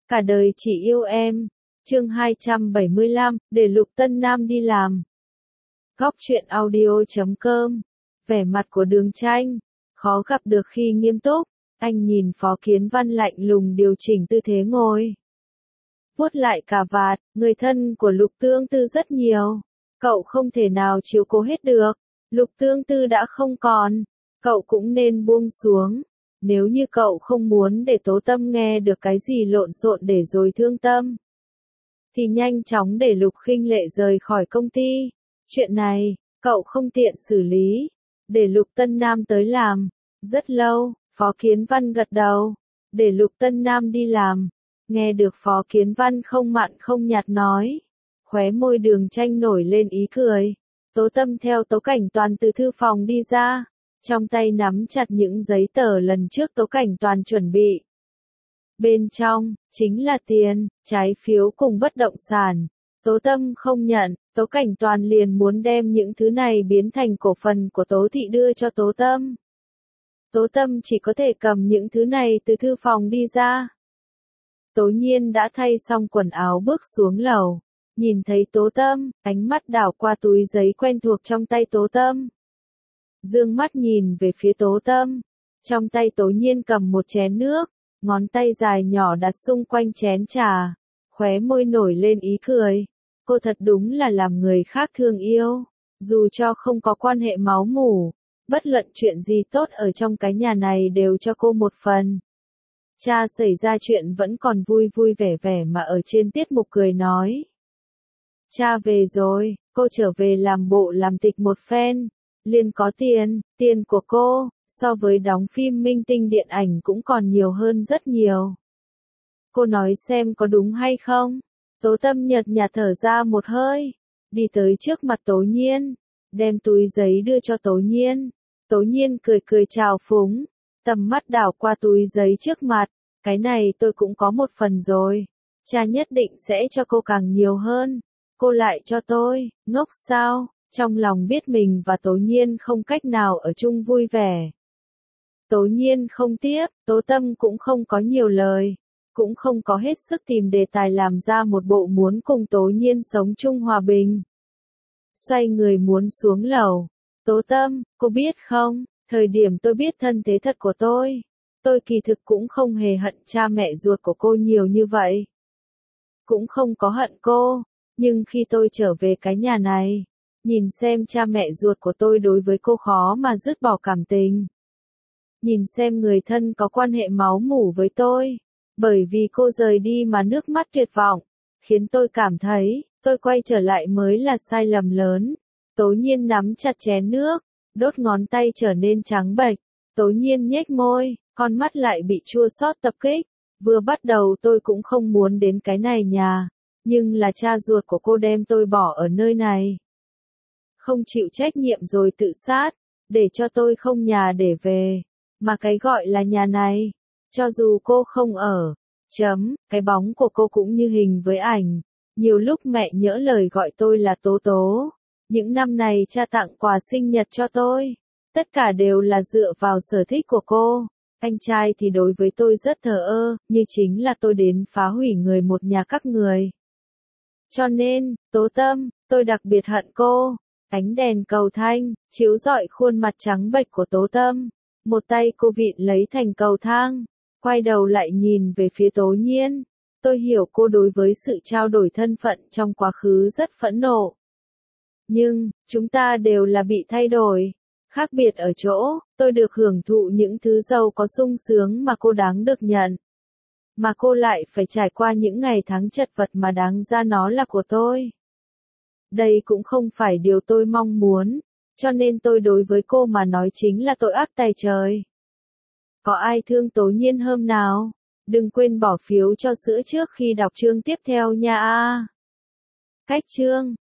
Cả đời chỉ yêu em. Chương 275, để Lục Tân Nam đi làm. Góc truyện audio.com. Vẻ mặt của Đường Tranh khó gặp được khi nghiêm túc. Anh nhìn Phó Kiến Văn lạnh lùng điều chỉnh tư thế ngồi, vuốt lại cà vạt. Người thân của Lục Tương Tư rất nhiều, cậu không thể nào chiếu cố hết được. Lục Tương Tư đã không còn, cậu cũng nên buông xuống. Nếu như cậu không muốn để Tố Tâm nghe được cái gì lộn xộn để rồi thương tâm, thì nhanh chóng để Lục Khinh Lệ rời khỏi công ty. Chuyện này, cậu không tiện xử lý, để Lục Tân Nam tới làm. Rất lâu, Phó Kiến Văn gật đầu, để Lục Tân Nam đi làm. Nghe được Phó Kiến Văn không mặn không nhạt nói, khóe môi Đường Tranh nổi lên ý cười. Tố Tâm theo Tố Cảnh Toàn từ thư phòng đi ra, trong tay nắm chặt những giấy tờ lần trước Tố Cảnh Toàn chuẩn bị. Bên trong, chính là tiền, trái phiếu cùng bất động sản. Tố Tâm không nhận, Tố Cảnh Toàn liền muốn đem những thứ này biến thành cổ phần của Tố Thị đưa cho Tố Tâm. Tố Tâm chỉ có thể cầm những thứ này từ thư phòng đi ra. Tố Nhiên đã thay xong quần áo bước xuống lầu, nhìn thấy Tố Tâm, ánh mắt đảo qua túi giấy quen thuộc trong tay Tố Tâm. Dương mắt nhìn về phía Tố Tâm, trong tay Tố Nhiên cầm một chén nước, ngón tay dài nhỏ đặt xung quanh chén trà, khóe môi nổi lên ý cười. Cô thật đúng là làm người khác thương yêu, dù cho không có quan hệ máu mủ, bất luận chuyện gì tốt ở trong cái nhà này đều cho cô một phần. Cha xảy ra chuyện vẫn còn vui vui vẻ vẻ mà ở trên tiết mục cười nói. Cha về rồi, cô trở về làm bộ làm tịch một phen, liền có tiền của cô, so với đóng phim minh tinh điện ảnh cũng còn nhiều hơn rất nhiều. Cô nói xem có đúng hay không? Tố Tâm nhợt nhạt thở ra một hơi, đi tới trước mặt Tố Nhiên, đem túi giấy đưa cho Tố Nhiên. Tố Nhiên cười cười chào phúng, tầm mắt đảo qua túi giấy trước mặt, cái này tôi cũng có một phần rồi, cha nhất định sẽ cho cô càng nhiều hơn, cô lại cho tôi, ngốc sao? Trong lòng biết mình và Tố Nhiên không cách nào ở chung vui vẻ. Tố Nhiên không tiếp, Tố Tâm cũng không có nhiều lời, cũng không có hết sức tìm đề tài làm ra một bộ muốn cùng Tố Nhiên sống chung hòa bình. Xoay người muốn xuống lầu. Tố Tâm, cô biết không, thời điểm tôi biết thân thế thật của tôi kỳ thực cũng không hề hận cha mẹ ruột của cô nhiều như vậy. Cũng không có hận cô, nhưng khi tôi trở về cái nhà này, nhìn xem cha mẹ ruột của tôi đối với cô khó mà dứt bỏ cảm tình. Nhìn xem người thân có quan hệ máu mủ với tôi, bởi vì cô rời đi mà nước mắt tuyệt vọng, khiến tôi cảm thấy, tôi quay trở lại mới là sai lầm lớn. Tố Nhiên nắm chặt chén nước, đốt ngón tay trở nên trắng bệch. Tố Nhiên nhếch môi, con mắt lại bị chua xót tập kích. Vừa bắt đầu tôi cũng không muốn đến cái này nhà, nhưng là cha ruột của cô đem tôi bỏ ở nơi này. Không chịu trách nhiệm rồi tự sát, để cho tôi không nhà để về. Mà cái gọi là nhà này, cho dù cô không ở, cái bóng của cô cũng như hình với ảnh. Nhiều lúc mẹ nhỡ lời gọi tôi là Tố Tố. Những năm này cha tặng quà sinh nhật cho tôi, tất cả đều là dựa vào sở thích của cô. Anh trai thì đối với tôi rất thờ ơ, như chính là tôi đến phá hủy người một nhà các người. Cho nên, Tố Tâm, tôi đặc biệt hận cô. Ánh đèn cầu thanh, chiếu rọi khuôn mặt trắng bệch của Tố Tâm. Một tay cô vịn lấy thành cầu thang, quay đầu lại nhìn về phía Tố Nhiên. Tôi hiểu cô đối với sự trao đổi thân phận trong quá khứ rất phẫn nộ. Nhưng, chúng ta đều là bị thay đổi. Khác biệt ở chỗ, tôi được hưởng thụ những thứ giàu có sung sướng mà cô đáng được nhận. Mà cô lại phải trải qua những ngày tháng chật vật mà đáng ra nó là của tôi. Đây cũng không phải điều tôi mong muốn, cho nên tôi đối với cô mà nói chính là tội ác tày trời. Có ai thương Tố Nhiên hôm nào? Đừng quên bỏ phiếu cho sữa trước khi đọc chương tiếp theo nha. Cách chương